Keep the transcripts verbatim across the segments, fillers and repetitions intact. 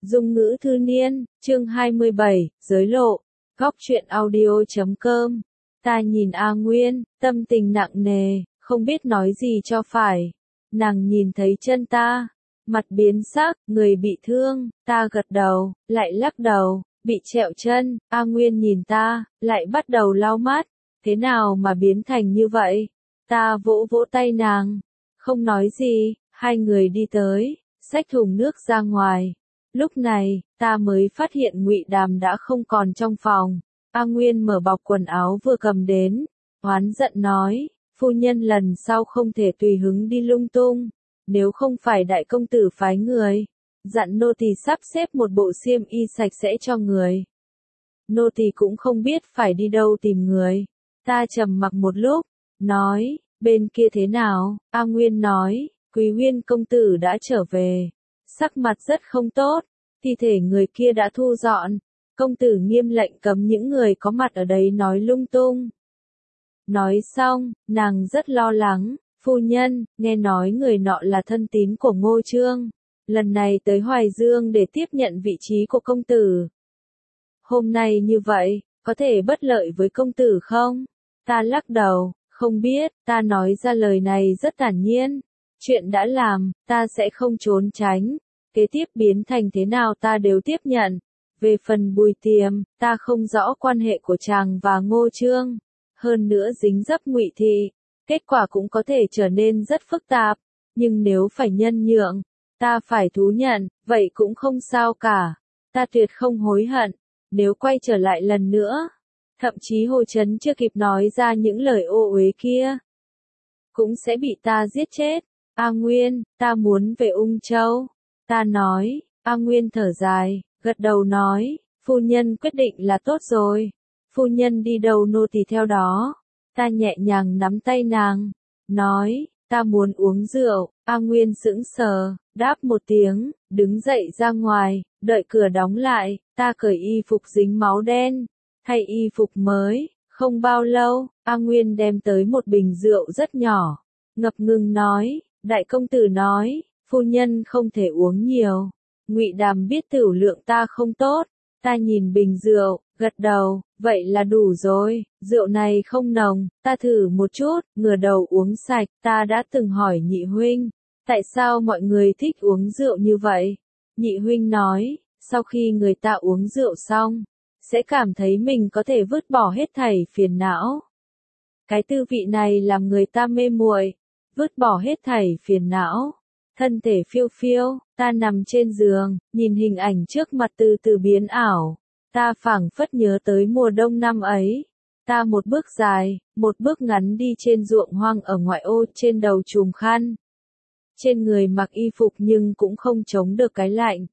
Dung ngữ thư niên, chương hai mươi bảy, giới lộ, góc truyện audio.com. Ta nhìn A Nguyên, tâm tình nặng nề, không biết nói gì cho phải. Nàng nhìn thấy chân ta, mặt biến sắc, người bị thương, ta gật đầu, lại lắc đầu, bị trẹo chân. A Nguyên nhìn ta, lại bắt đầu lau mắt, thế nào mà biến thành như vậy? Ta vỗ vỗ tay nàng, không nói gì, hai người đi tới, xách thùng nước ra ngoài. Lúc này, ta mới phát hiện Ngụy Đàm đã không còn trong phòng. A Nguyên mở bọc quần áo vừa cầm đến, oán giận nói, phu nhân lần sau không thể tùy hứng đi lung tung, nếu không phải đại công tử phái người, dặn nô tỳ sắp xếp một bộ xiêm y sạch sẽ cho người. Nô tỳ cũng không biết phải đi đâu tìm người. Ta trầm mặc một lúc, nói, bên kia thế nào? A Nguyên nói, Quý Huyên công tử đã trở về, sắc mặt rất không tốt, thi thể người kia đã thu dọn, công tử nghiêm lệnh cấm những người có mặt ở đấy nói lung tung. Nói xong, nàng rất lo lắng, phu nhân, nghe nói người nọ là thân tín của Ngô Trương, lần này tới Hoài Dương để tiếp nhận vị trí của công tử. Hôm nay như vậy, có thể bất lợi với công tử không? Ta lắc đầu, không biết, ta nói ra lời này rất thản nhiên. Chuyện đã làm, ta sẽ không trốn tránh. Kế tiếp biến thành thế nào ta đều tiếp nhận. Về phần Bùi Tiềm, ta không rõ quan hệ của chàng và Ngô Trương. Hơn nữa dính dấp Ngụy thị, kết quả cũng có thể trở nên rất phức tạp. Nhưng nếu phải nhân nhượng, ta phải thú nhận, vậy cũng không sao cả. Ta tuyệt không hối hận. Nếu quay trở lại lần nữa, thậm chí Hồ Chấn chưa kịp nói ra những lời ô uế kia, cũng sẽ bị ta giết chết. A Nguyên, ta muốn về Ung Châu. Ta nói, A Nguyên thở dài, gật đầu nói, phu nhân quyết định là tốt rồi. Phu nhân đi đâu nô tỳ theo đó. Ta nhẹ nhàng nắm tay nàng, nói, ta muốn uống rượu. A Nguyên sững sờ, đáp một tiếng, đứng dậy ra ngoài, đợi cửa đóng lại, ta cởi y phục dính máu đen, thay y phục mới. Không bao lâu, A Nguyên đem tới một bình rượu rất nhỏ, ngập ngừng nói, đại công tử nói, phu nhân không thể uống nhiều. Ngụy Đàm biết tửu lượng ta không tốt, ta nhìn bình rượu, gật đầu, vậy là đủ rồi, rượu này không nồng, ta thử một chút, ngửa đầu uống sạch. Ta đã từng hỏi nhị huynh, tại sao mọi người thích uống rượu như vậy? Nhị huynh nói, sau khi người ta uống rượu xong, sẽ cảm thấy mình có thể vứt bỏ hết thảy phiền não. Cái tư vị này làm người ta mê muội, vứt bỏ hết thảy phiền não. Thân thể phiêu phiêu, ta nằm trên giường, nhìn hình ảnh trước mặt từ từ biến ảo. Ta phảng phất nhớ tới mùa đông năm ấy. Ta một bước dài, một bước ngắn đi trên ruộng hoang ở ngoại ô, trên đầu trùm khăn. Trên người mặc y phục nhưng cũng không chống được cái lạnh.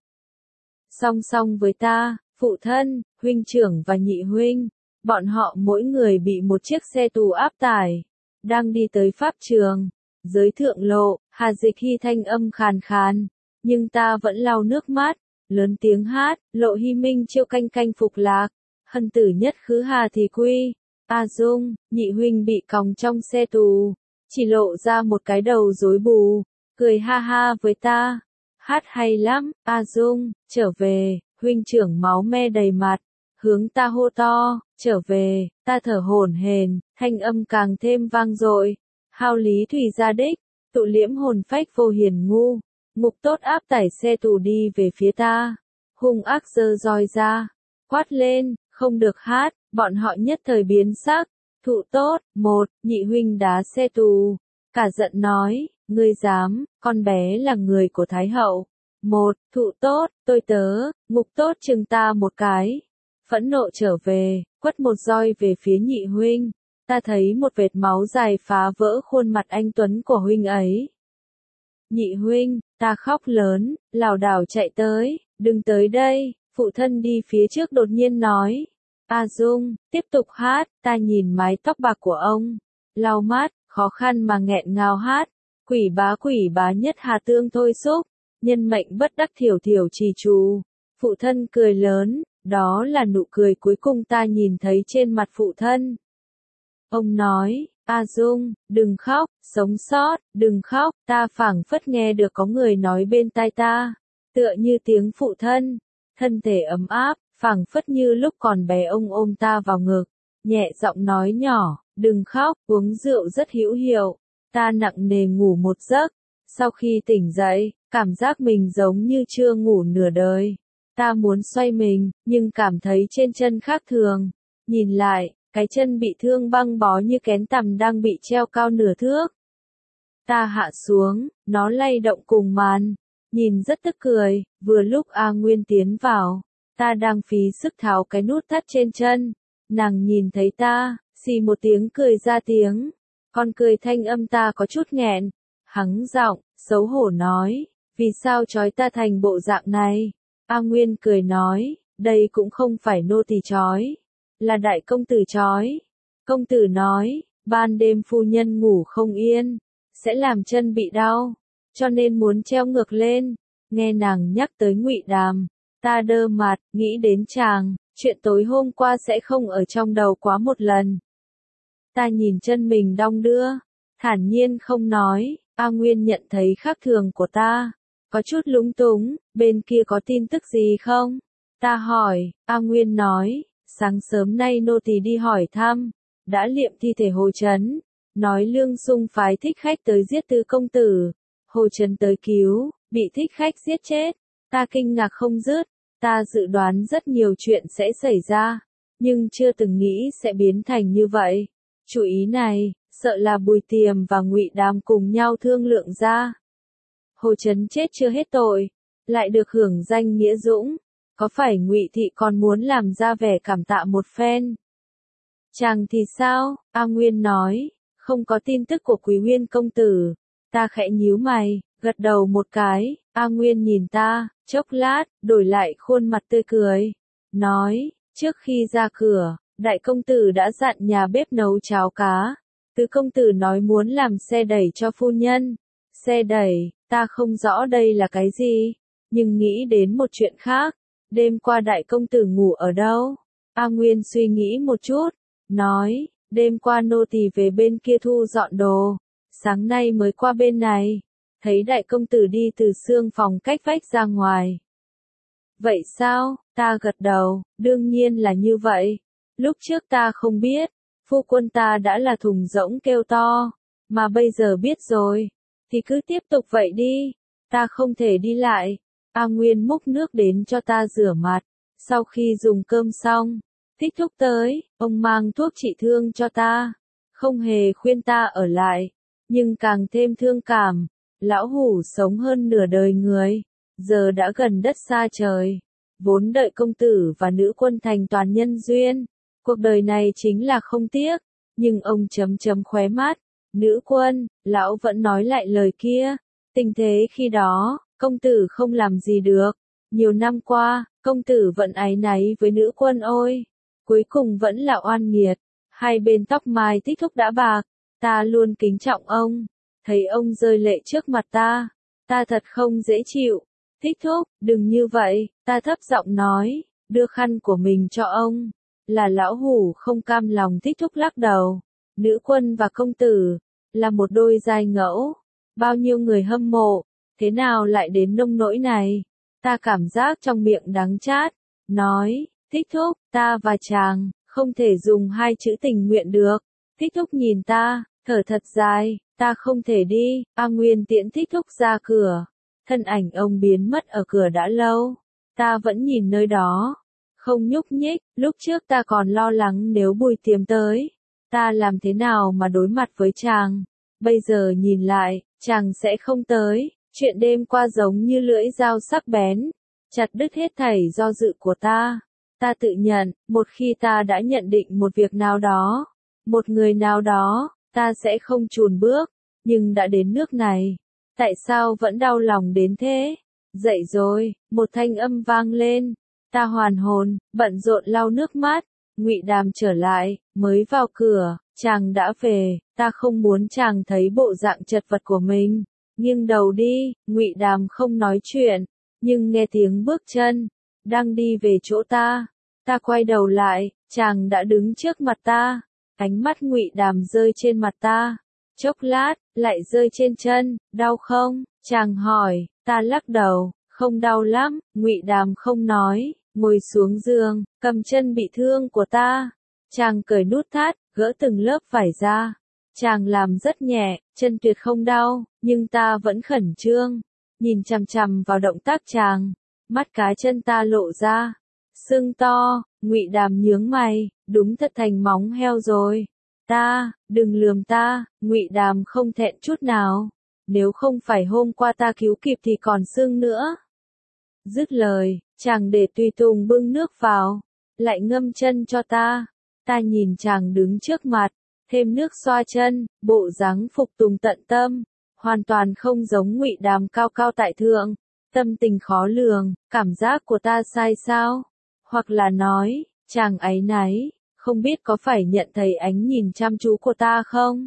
Song song với ta, phụ thân, huynh trưởng và nhị huynh, bọn họ mỗi người bị một chiếc xe tù áp tải, đang đi tới pháp trường. Giới thượng lộ, Hà Dịch Hy thanh âm khàn khàn, nhưng ta vẫn lau nước mắt, lớn tiếng hát, Lộ Hy Minh chiêu canh canh phục lạc, hân tử nhất khứ Hà thì quy. A Dung, nhị huynh bị còng trong xe tù, chỉ lộ ra một cái đầu rối bù, cười ha ha với ta, hát hay lắm. A Dung, trở về. Huynh trưởng máu me đầy mặt, hướng ta hô to, trở về. Ta thở hổn hển, thanh âm càng thêm vang dội. Hao lý thủy gia đích, tụ liễm hồn phách vô hiền ngu, ngục tốt áp tải xe tù đi về phía ta, hung ác giơ roi ra, quát lên, không được hát. Bọn họ nhất thời biến sắc. Thụ tốt, một, nhị huynh đá xe tù, cả giận nói, ngươi dám, con bé là người của Thái hậu. Một, thụ tốt, tôi tớ, ngục tốt chừng ta một cái, phẫn nộ trở về, quất một roi về phía nhị huynh. Ta thấy một vệt máu dài phá vỡ khuôn mặt anh tuấn của huynh ấy. Nhị huynh, ta khóc lớn, lảo đảo chạy tới, đừng tới đây. Phụ thân đi phía trước đột nhiên nói, A Dung, tiếp tục hát. Ta nhìn mái tóc bạc của ông, lau mắt, khó khăn mà nghẹn ngào hát, quỷ bá quỷ bá nhất hà tương thôi xúc, nhân mệnh bất đắc thiểu thiểu trì trù. Phụ thân cười lớn, đó là nụ cười cuối cùng ta nhìn thấy trên mặt phụ thân. Ông nói, A Dung, đừng khóc, sống sót, đừng khóc. Ta phảng phất nghe được có người nói bên tai ta, tựa như tiếng phụ thân, thân thể ấm áp, phảng phất như lúc còn bé ông ôm ta vào ngực, nhẹ giọng nói nhỏ, đừng khóc, uống rượu rất hữu hiệu. Ta nặng nề ngủ một giấc, sau khi tỉnh dậy, cảm giác mình giống như chưa ngủ nửa đời. Ta muốn xoay mình, nhưng cảm thấy trên chân khác thường. Nhìn lại, cái chân bị thương băng bó như kén tằm đang bị treo cao nửa thước. Ta hạ xuống, nó lay động cùng màn, nhìn rất tức cười, vừa lúc A Nguyên tiến vào. Ta đang phí sức tháo cái nút thắt trên chân. Nàng nhìn thấy ta, xì một tiếng cười ra tiếng. Con cười thanh âm ta có chút nghẹn. Hắng giọng, xấu hổ nói, vì sao trói ta thành bộ dạng này? A Nguyên cười nói, đây cũng không phải nô tỳ trói, là đại công tử trói. Công tử nói, ban đêm phu nhân ngủ không yên, sẽ làm chân bị đau, cho nên muốn treo ngược lên. Nghe nàng nhắc tới Ngụy Đàm, ta đơ mặt, nghĩ đến chàng, chuyện tối hôm qua sẽ không ở trong đầu quá một lần. Ta nhìn chân mình đong đưa, thản nhiên không nói. A Nguyên nhận thấy khác thường của ta, có chút lúng túng, bên kia có tin tức gì không? Ta hỏi, A Nguyên nói, sáng sớm nay nô tỳ đi hỏi thăm, đã liệm thi thể Hồ Chấn, nói Lương Xung phái thích khách tới giết Tứ công tử, Hồ Chấn tới cứu, bị thích khách giết chết. Ta kinh ngạc không dứt, ta dự đoán rất nhiều chuyện sẽ xảy ra, nhưng chưa từng nghĩ sẽ biến thành như vậy. Chủ ý này, sợ là Bùi Tiềm và Ngụy Đàm cùng nhau thương lượng ra. Hồ Chấn chết chưa hết tội, lại được hưởng danh nghĩa dũng, có phải Ngụy thị còn muốn làm ra vẻ cảm tạ một phen? Chàng thì sao? A Nguyên nói, không có tin tức của Quý Huyên công tử. Ta khẽ nhíu mày, gật đầu một cái. A Nguyên nhìn ta, chốc lát, đổi lại khuôn mặt tươi cười, nói, trước khi ra cửa, đại công tử đã dặn nhà bếp nấu cháo cá. Tứ công tử nói muốn làm xe đẩy cho phu nhân. Xe đẩy, ta không rõ đây là cái gì, nhưng nghĩ đến một chuyện khác. Đêm qua đại công tử ngủ ở đâu? A Nguyên suy nghĩ một chút, nói, đêm qua nô tỳ về bên kia thu dọn đồ, sáng nay mới qua bên này, thấy đại công tử đi từ xương phòng cách vách ra ngoài. Vậy sao? Ta gật đầu, đương nhiên là như vậy. Lúc trước ta không biết, phu quân ta đã là thùng rỗng kêu to, mà bây giờ biết rồi, thì cứ tiếp tục vậy đi, ta không thể đi lại. A Nguyên múc nước đến cho ta rửa mặt, sau khi dùng cơm xong, Thích Thúc tới, ông mang thuốc trị thương cho ta, không hề khuyên ta ở lại, nhưng càng thêm thương cảm, lão hủ sống hơn nửa đời người, giờ đã gần đất xa trời, vốn đợi công tử và nữ quân thành toàn nhân duyên, cuộc đời này chính là không tiếc, nhưng ông chấm chấm khóe mắt, nữ quân, lão vẫn nói lại lời kia, tình thế khi đó, công tử không làm gì được, nhiều năm qua, công tử vẫn áy náy với nữ quân ôi, cuối cùng vẫn là oan nghiệt, hai bên tóc mai Thích Thúc đã bạc, ta luôn kính trọng ông, thấy ông rơi lệ trước mặt ta, ta thật không dễ chịu. Thích Thúc, đừng như vậy, ta thấp giọng nói, đưa khăn của mình cho ông, là lão hủ không cam lòng. Thích Thúc lắc đầu, nữ quân và công tử, là một đôi giai ngẫu, bao nhiêu người hâm mộ, thế nào lại đến nông nỗi này, ta cảm giác trong miệng đắng chát, nói, Thích Thúc, ta và chàng, không thể dùng hai chữ tình nguyện được. Thích Thúc nhìn ta, thở thật dài, ta không thể đi. A Nguyên tiễn Thích Thúc ra cửa, thân ảnh ông biến mất ở cửa đã lâu, ta vẫn nhìn nơi đó, không nhúc nhích. Lúc trước ta còn lo lắng nếu Bùi Tiềm tới, ta làm thế nào mà đối mặt với chàng, bây giờ nhìn lại, chàng sẽ không tới. Chuyện đêm qua giống như lưỡi dao sắc bén, chặt đứt hết thảy do dự của ta. Ta tự nhận, một khi ta đã nhận định một việc nào đó, một người nào đó, ta sẽ không chùn bước, nhưng đã đến nước này, tại sao vẫn đau lòng đến thế? Dậy rồi, một thanh âm vang lên, ta hoàn hồn, bận rộn lau nước mắt, Ngụy Đàm trở lại, mới vào cửa, chàng đã về, ta không muốn chàng thấy bộ dạng chật vật của mình. Nghiêng đầu đi, Ngụy Đàm không nói chuyện, nhưng nghe tiếng bước chân, đang đi về chỗ ta. Ta quay đầu lại, chàng đã đứng trước mặt ta, ánh mắt Ngụy Đàm rơi trên mặt ta, chốc lát, lại rơi trên chân, đau không? Chàng hỏi, ta lắc đầu, không. Không đau lắm, Ngụy Đàm không nói, ngồi xuống giường, cầm chân bị thương của ta. Chàng cởi nút thắt, gỡ từng lớp vải ra. Chàng làm rất nhẹ, chân tuyệt không đau, nhưng ta vẫn khẩn trương. Nhìn chằm chằm vào động tác chàng, mắt cá chân ta lộ ra. Sưng to, Ngụy Đàm nhướng mày, đúng thật thành móng heo rồi. Ta, đừng lườm ta, Ngụy Đàm không thẹn chút nào. Nếu không phải hôm qua ta cứu kịp thì còn sưng nữa. Dứt lời, chàng để tùy tùng bưng nước vào, lại ngâm chân cho ta. Ta nhìn chàng đứng trước mặt, thêm nước xoa chân, bộ dáng phục tùng tận tâm, hoàn toàn không giống Ngụy Đàm cao cao tại thượng, tâm tình khó lường, cảm giác của ta sai sao? Hoặc là nói, chàng áy náy, không biết có phải nhận thấy ánh nhìn chăm chú của ta không?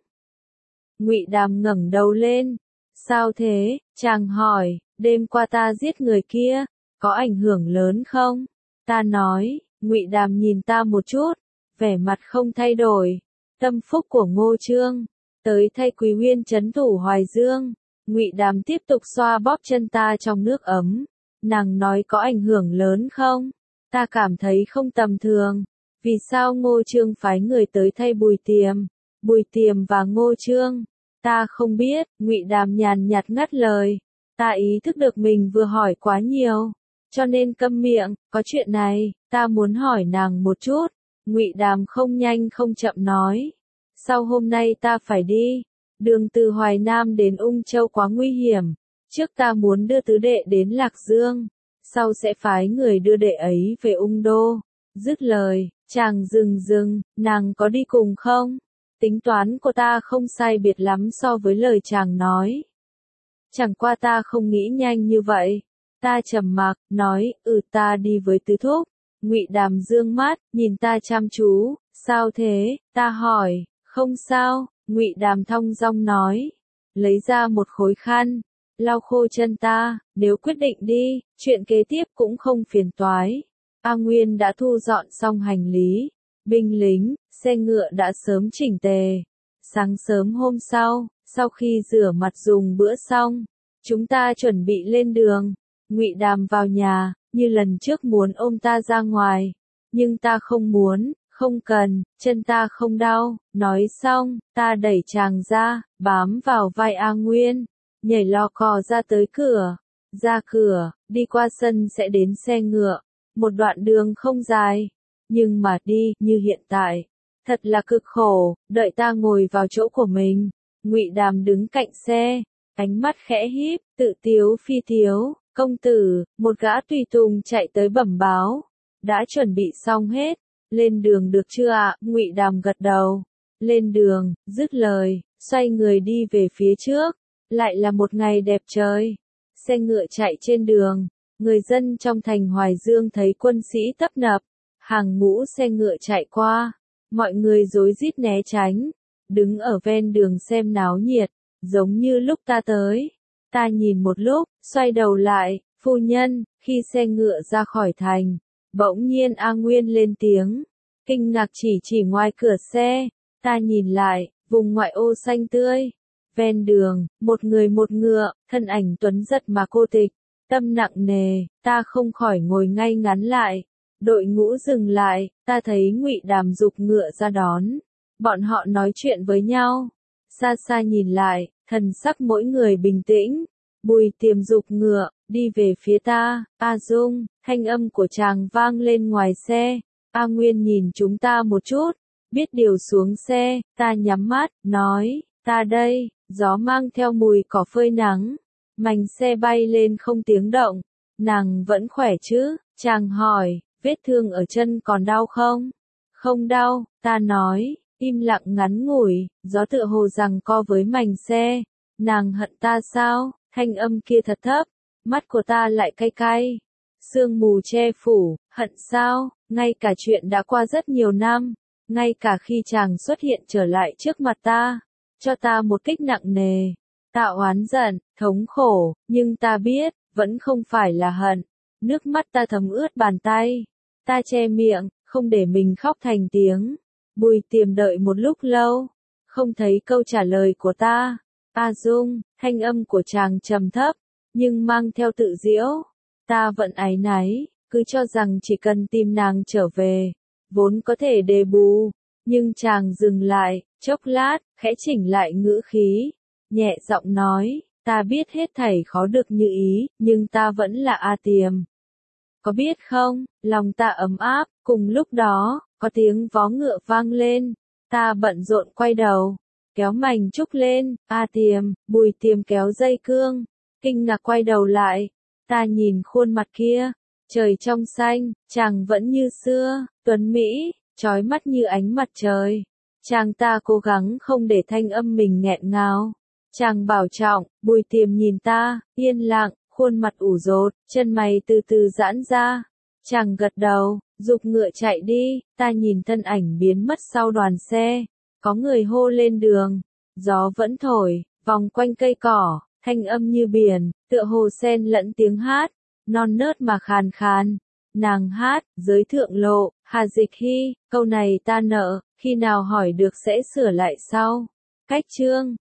Ngụy Đàm ngẩng đầu lên, sao thế? Chàng hỏi, đêm qua ta giết người kia, có ảnh hưởng lớn không? Ta nói, Ngụy Đàm nhìn ta một chút, vẻ mặt không thay đổi. Tâm phúc của Ngô Chương, tới thay Quý Huyên trấn thủ Hoài Dương. Ngụy Đàm tiếp tục xoa bóp chân ta trong nước ấm. Nàng nói có ảnh hưởng lớn không? Ta cảm thấy không tầm thường. Vì sao Ngô Chương phái người tới thay Bùi Tiềm? Bùi Tiềm và Ngô Chương? Ta không biết, Ngụy Đàm nhàn nhạt ngắt lời. Ta ý thức được mình vừa hỏi quá nhiều, cho nên câm miệng. Có chuyện này, ta muốn hỏi nàng một chút. Ngụy Đàm không nhanh không chậm nói. Sau hôm nay ta phải đi. Đường từ Hoài Nam đến Ung Châu quá nguy hiểm. Trước ta muốn đưa tứ đệ đến Lạc Dương. Sau sẽ phái người đưa đệ ấy về Ung Đô. Dứt lời, chàng dừng dừng, nàng có đi cùng không? Tính toán của ta không sai biệt lắm so với lời chàng nói. Chẳng qua ta không nghĩ nhanh như vậy. Ta trầm mặc, nói, ừ ta đi với tứ thúc. Ngụy Đàm dương mắt, nhìn ta chăm chú, sao thế? Ta hỏi, không sao, Ngụy Đàm thong dong nói, lấy ra một khối khăn, lau khô chân ta, nếu quyết định đi, chuyện kế tiếp cũng không phiền toái. A Nguyên đã thu dọn xong hành lý, binh lính, xe ngựa đã sớm chỉnh tề. Sáng sớm hôm sau, sau khi rửa mặt dùng bữa xong, chúng ta chuẩn bị lên đường. Ngụy Đàm vào nhà, như lần trước muốn ôm ta ra ngoài, nhưng ta không muốn, không cần, chân ta không đau. Nói xong, ta đẩy chàng ra, bám vào vai A Nguyên, nhảy lò cò ra tới cửa. Ra cửa, đi qua sân sẽ đến xe ngựa, một đoạn đường không dài, nhưng mà đi, như hiện tại, thật là cực khổ. Đợi ta ngồi vào chỗ của mình, Ngụy Đàm đứng cạnh xe, ánh mắt khẽ híp, tự tiếu phi tiếu. Công tử, một gã tùy tùng chạy tới bẩm báo, đã chuẩn bị xong hết, lên đường được chưa ạ? Ngụy Đàm gật đầu, lên đường. Dứt lời, xoay người đi về phía trước, lại là một ngày đẹp trời. Xe ngựa chạy trên đường, người dân trong thành Hoài Dương thấy quân sĩ tấp nập, hàng ngũ xe ngựa chạy qua, mọi người rối rít né tránh, đứng ở ven đường xem náo nhiệt, giống như lúc ta tới. Ta nhìn một lúc, xoay đầu lại, phu nhân, khi xe ngựa ra khỏi thành, bỗng nhiên A Nguyên lên tiếng, kinh ngạc chỉ chỉ ngoài cửa xe. Ta nhìn lại, vùng ngoại ô xanh tươi, ven đường, một người một ngựa, thân ảnh tuấn giật mà cô tịch, tâm nặng nề. Ta không khỏi ngồi ngay ngắn lại. Đội ngũ dừng lại, ta thấy Ngụy Đàm giục ngựa ra đón. Bọn họ nói chuyện với nhau. Xa xa nhìn lại, thần sắc mỗi người bình tĩnh. Bùi Tiềm giục ngựa, đi về phía ta. A Dung, thanh âm của chàng vang lên ngoài xe. A Nguyên nhìn chúng ta một chút, biết điều xuống xe. Ta nhắm mắt, nói, ta đây. Gió mang theo mùi cỏ phơi nắng, mảnh xe bay lên không tiếng động. Nàng vẫn khỏe chứ? Chàng hỏi, vết thương ở chân còn đau không? Không đau, ta nói. Im lặng ngắn ngủi, gió tựa hồ giằng co với mảnh xe. Nàng hận ta sao? Thanh âm kia thật thấp, mắt của ta lại cay cay. Sương mù che phủ, hận sao? Ngay cả chuyện đã qua rất nhiều năm, ngay cả khi chàng xuất hiện trở lại trước mặt ta, cho ta một kích nặng nề. Ta oán giận, thống khổ, nhưng ta biết, vẫn không phải là hận. Nước mắt ta thấm ướt bàn tay. Ta che miệng, không để mình khóc thành tiếng. Bùi Tiềm đợi một lúc lâu, không thấy câu trả lời của ta. A Dung, thanh âm của chàng trầm thấp, nhưng mang theo tự giễu. Ta vẫn áy náy, cứ cho rằng chỉ cần tìm nàng trở về, vốn có thể đền bù, nhưng chàng dừng lại, chốc lát, khẽ chỉnh lại ngữ khí, nhẹ giọng nói, ta biết hết thảy khó được như ý, nhưng ta vẫn là A Tiềm. Có biết không, lòng ta ấm áp, cùng lúc đó, có tiếng vó ngựa vang lên, ta bận rộn quay đầu, kéo mành trúc lên, A Tiềm, Bùi Tiềm kéo dây cương, kinh ngạc quay đầu lại, ta nhìn khuôn mặt kia, trời trong xanh, chàng vẫn như xưa, tuấn mỹ, chói mắt như ánh mặt trời. Chàng ta cố gắng không để thanh âm mình nghẹn ngào. Chàng bảo trọng, Bùi Tiềm nhìn ta, yên lặng, khuôn mặt ủ rột, chân mày từ từ giãn ra. Chàng gật đầu, giục ngựa chạy đi, ta nhìn thân ảnh biến mất sau đoàn xe. Có người hô lên đường, gió vẫn thổi, vòng quanh cây cỏ, thanh âm như biển, tựa hồ xen lẫn tiếng hát, non nớt mà khàn khàn. Nàng hát, giới thượng lộ, Hà Dịch Hy, câu này ta nợ, khi nào hỏi được sẽ sửa lại sau. Cách chương